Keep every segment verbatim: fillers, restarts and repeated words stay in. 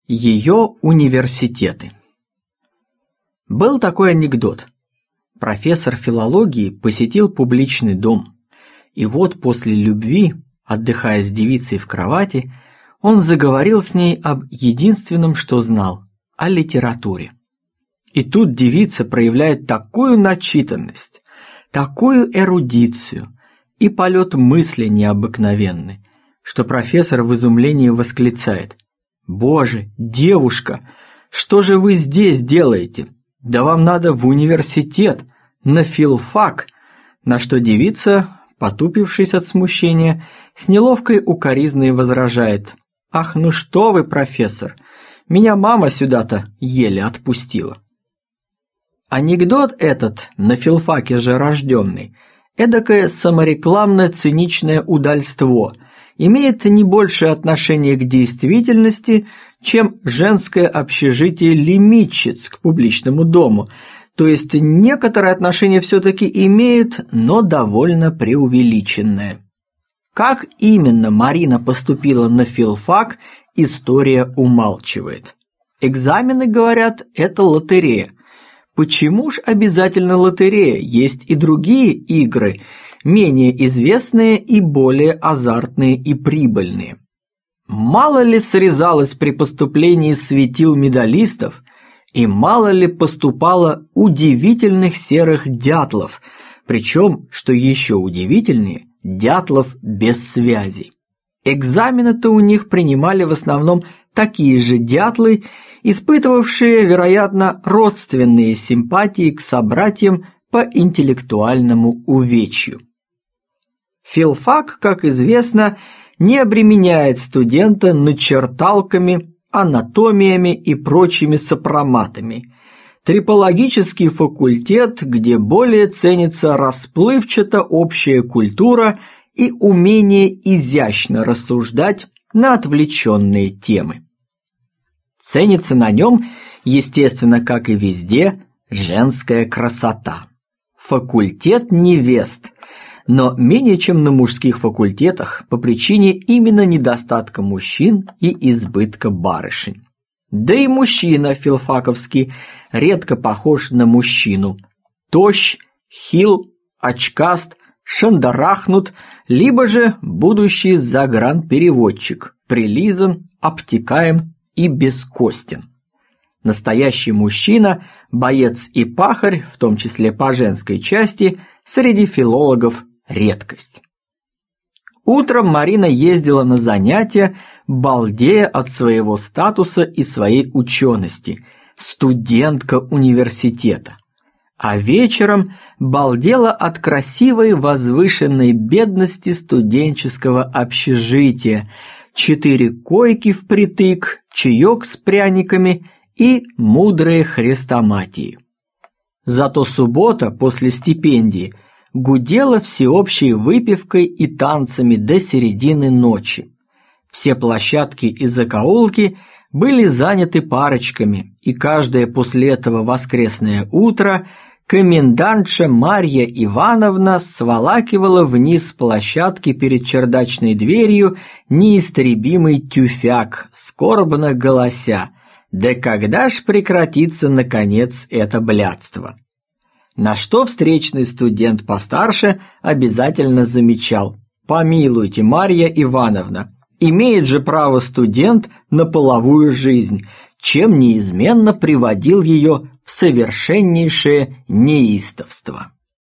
Ее университеты. Был такой анекдот. Профессор филологии посетил публичный дом, и вот после любви, отдыхая с девицей в кровати, он заговорил с ней об единственном, что знал – о литературе. И тут девица проявляет такую начитанность, такую эрудицию и полет мысли необыкновенный, что профессор в изумлении восклицает: «Боже, девушка, что же вы здесь делаете? Да вам надо в университет, на филфак!» На что девица, потупившись от смущения, с неловкой укоризной возражает: «Ах, ну что вы, профессор, меня мама сюда-то еле отпустила». Анекдот этот, на филфаке же рожденный, эдакое саморекламно-циничное удальство, имеет не большее отношение к действительности, чем женское общежитие Лимитчиц к публичному дому, то есть некоторое отношение все-таки имеет, но довольно преувеличенное. Как именно Марина поступила на филфак, история умалчивает. Экзамены, говорят, это лотерея. Почему ж обязательно лотерея? Есть и другие игры, менее известные и более азартные и прибыльные. Мало ли срезалось при поступлении светил медалистов, и мало ли поступало удивительных серых дятлов, причем, что еще удивительнее, дятлов без связей. Экзамены-то у них принимали в основном такие же дятлы, испытывавшие, вероятно, родственные симпатии к собратьям по интеллектуальному увечью. Филфак, как известно, не обременяет студента начерталками, анатомиями и прочими сопроматами. Трипологический факультет, где более ценится расплывчато общая культура и умение изящно рассуждать на отвлеченные темы. Ценится на нем, естественно, как и везде, женская красота. Факультет невест, но менее чем на мужских факультетах по причине именно недостатка мужчин и избытка барышень. Да и мужчина филфаковский редко похож на мужчину. Тощ, хил, очкаст, шандарахнут, либо же будущий загранпереводчик, прилизан, обтекаем и бескостен. Настоящий мужчина, боец и пахарь, в том числе по женской части, среди филологов редкость. Утром Марина ездила на занятия, балдея от своего статуса и своей учености, студентка университета. А вечером балдела от красивой возвышенной бедности студенческого общежития, четыре койки впритык, чаек с пряниками и мудрые хрестоматии. Зато суббота после стипендии гудела всеобщей выпивкой и танцами до середины ночи. Все площадки и закоулки были заняты парочками, и каждое после этого воскресное утро комендантша Марья Ивановна сволакивала вниз с площадки перед чердачной дверью неистребимый тюфяк, скорбно голося: «Да когда ж прекратится, наконец, это блядство?» На что встречный студент постарше обязательно замечал: «Помилуйте, Марья Ивановна, имеет же право студент на половую жизнь», чем неизменно приводил ее в совершеннейшее неистовство.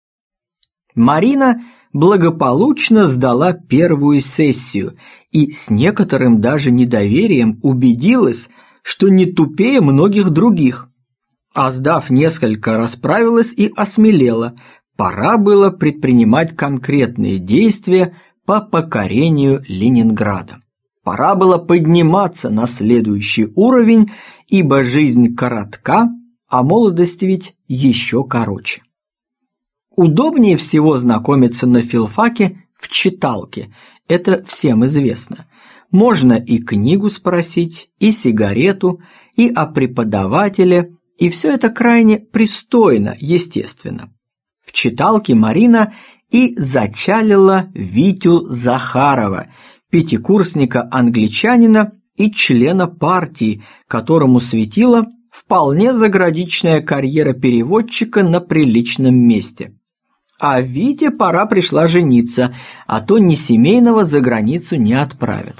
Марина благополучно сдала первую сессию и с некоторым даже недоверием убедилась, что не тупее многих других. А сдав несколько, расправилась и осмелела. Пора было предпринимать конкретные действия по покорению Ленинграда. Пора было подниматься на следующий уровень, ибо жизнь коротка, а молодость ведь еще короче. Удобнее всего знакомиться на филфаке в читалке, это всем известно. Можно и книгу спросить, и сигарету, и о преподавателе, и все это крайне пристойно, естественно. В читалке Марина и зачалила Витю Захарова, пятикурсника-англичанина, и члена партии, которому светила вполне заградичная карьера переводчика на приличном месте. А Вите пора пришла жениться, а то ни семейного за границу не отправят.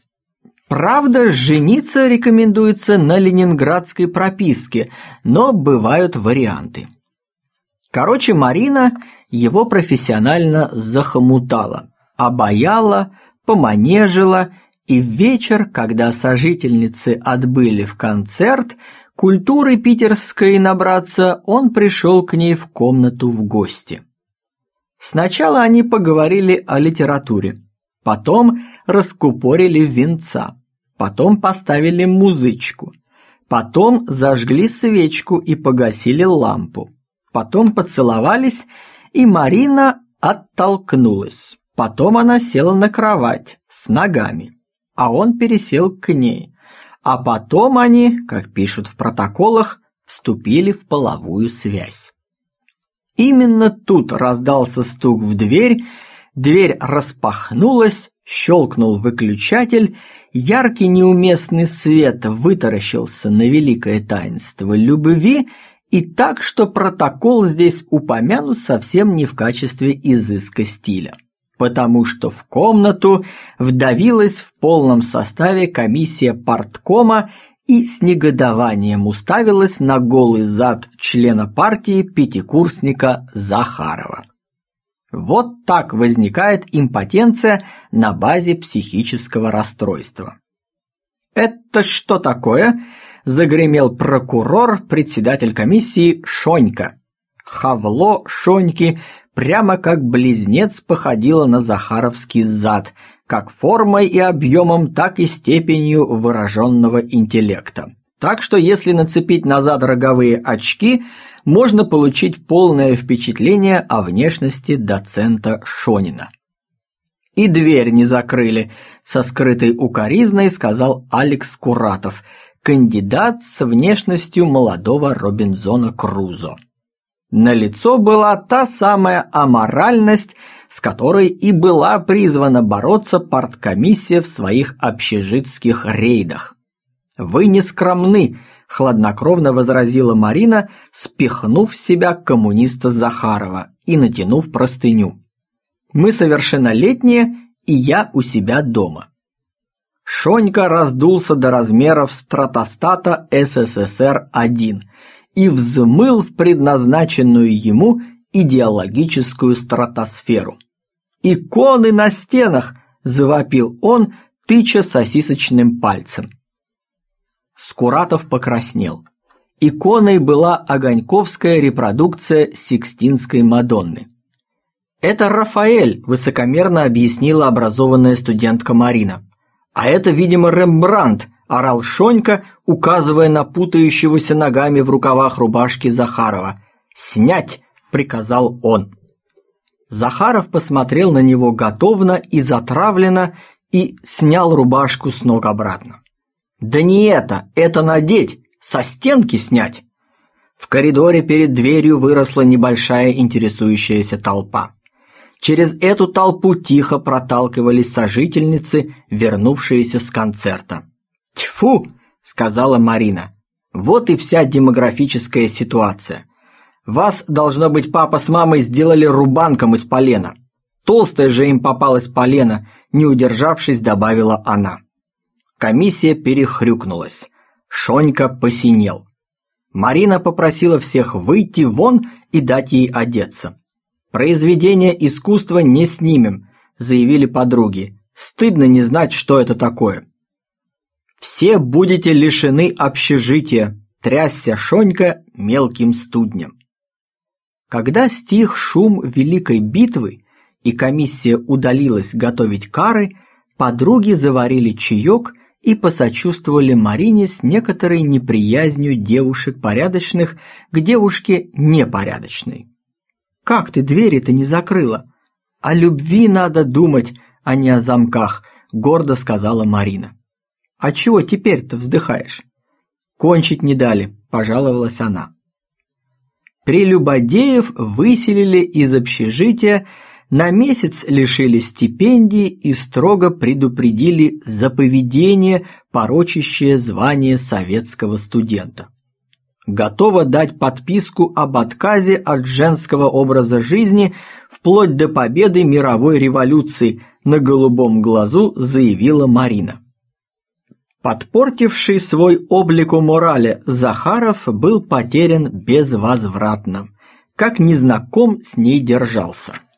Правда, жениться рекомендуется на ленинградской прописке, но бывают варианты. Короче, Марина его профессионально захомутала, обаяла, поманежила, и в вечер, когда сожительницы отбыли в концерт, культуры питерской набраться, он пришел к ней в комнату в гости. Сначала они поговорили о литературе, потом раскупорили винца, потом поставили музычку, потом зажгли свечку и погасили лампу, потом поцеловались, и Марина оттолкнулась. Потом она села на кровать с ногами, а он пересел к ней, а потом они, как пишут в протоколах, вступили в половую связь. Именно тут раздался стук в дверь, дверь распахнулась, щелкнул выключатель, яркий неуместный свет вытаращился на великое таинство любви, и так, что протокол здесь упомянут совсем не в качестве изыска стиля, потому что в комнату вдавилась в полном составе комиссия парткома и с негодованием уставилась на голый зад члена партии пятикурсника Захарова. Вот так возникает импотенция на базе психического расстройства. «Это что такое?» – загремел прокурор, председатель комиссии Шонька. Хавло Шоньки прямо как близнец походило на захаровский зад, как формой и объемом, так и степенью выраженного интеллекта. Так что если нацепить назад роговые очки, можно получить полное впечатление о внешности доцента Шонина. «И дверь не закрыли», – со скрытой укоризной сказал Алекс Куратов, кандидат с внешностью молодого Робинзона Крузо. Налицо была та самая аморальность, с которой и была призвана бороться парткомиссия в своих общежитских рейдах. «Вы не скромны», – хладнокровно возразила Марина, спихнув с себя коммуниста Захарова и натянув простыню. «Мы совершеннолетние, и я у себя дома». Шонька раздулся до размеров стратостата эс эс эс эр один и взмыл в предназначенную ему идеологическую стратосферу. «Иконы на стенах!» – завопил он, тыча сосисочным пальцем. Скуратов покраснел. Иконой была огоньковская репродукция Сикстинской Мадонны. «Это Рафаэль», – высокомерно объяснила образованная студентка Марина. «А это, видимо, Рембрандт», – орал Шонька, указывая на путающегося ногами в рукавах рубашки Захарова. «Снять!» – приказал он. Захаров посмотрел на него готовно и затравленно и снял рубашку с ног обратно. «Да не это! Это надеть! Со стенки снять!» В коридоре перед дверью выросла небольшая интересующаяся толпа. Через эту толпу тихо проталкивались сожительницы, вернувшиеся с концерта. «Тьфу!» – сказала Марина. «Вот и вся демографическая ситуация. Вас, должно быть, папа с мамой сделали рубанком из полена. Толстая же им попалась полена», – не удержавшись, добавила она. Комиссия перехрюкнулась. Шонька посинел. Марина попросила всех выйти вон и дать ей одеться. «Произведение искусства не снимем», – заявили подруги. «Стыдно не знать, что это такое». «Все будете лишены общежития», – трясся Шонька мелким студнем. Когда стих шум великой битвы и комиссия удалилась готовить кары, подруги заварили чаек и посочувствовали Марине с некоторой неприязнью девушек порядочных к девушке непорядочной. «Как ты двери-то не закрыла? О любви надо думать, а не о замках», – гордо сказала Марина. «А чего теперь-то вздыхаешь?» «Кончить не дали», – пожаловалась она. Прелюбодеев выселили из общежития на месяц лишили стипендии и строго предупредили за поведение, порочащее звание советского студента. Готова дать подписку об отказе от женского образа жизни вплоть до победы мировой революции, на голубом глазу заявила Марина. Подпортивший свой облик у морали Захаров был потерян безвозвратно, как незнаком с ней держался.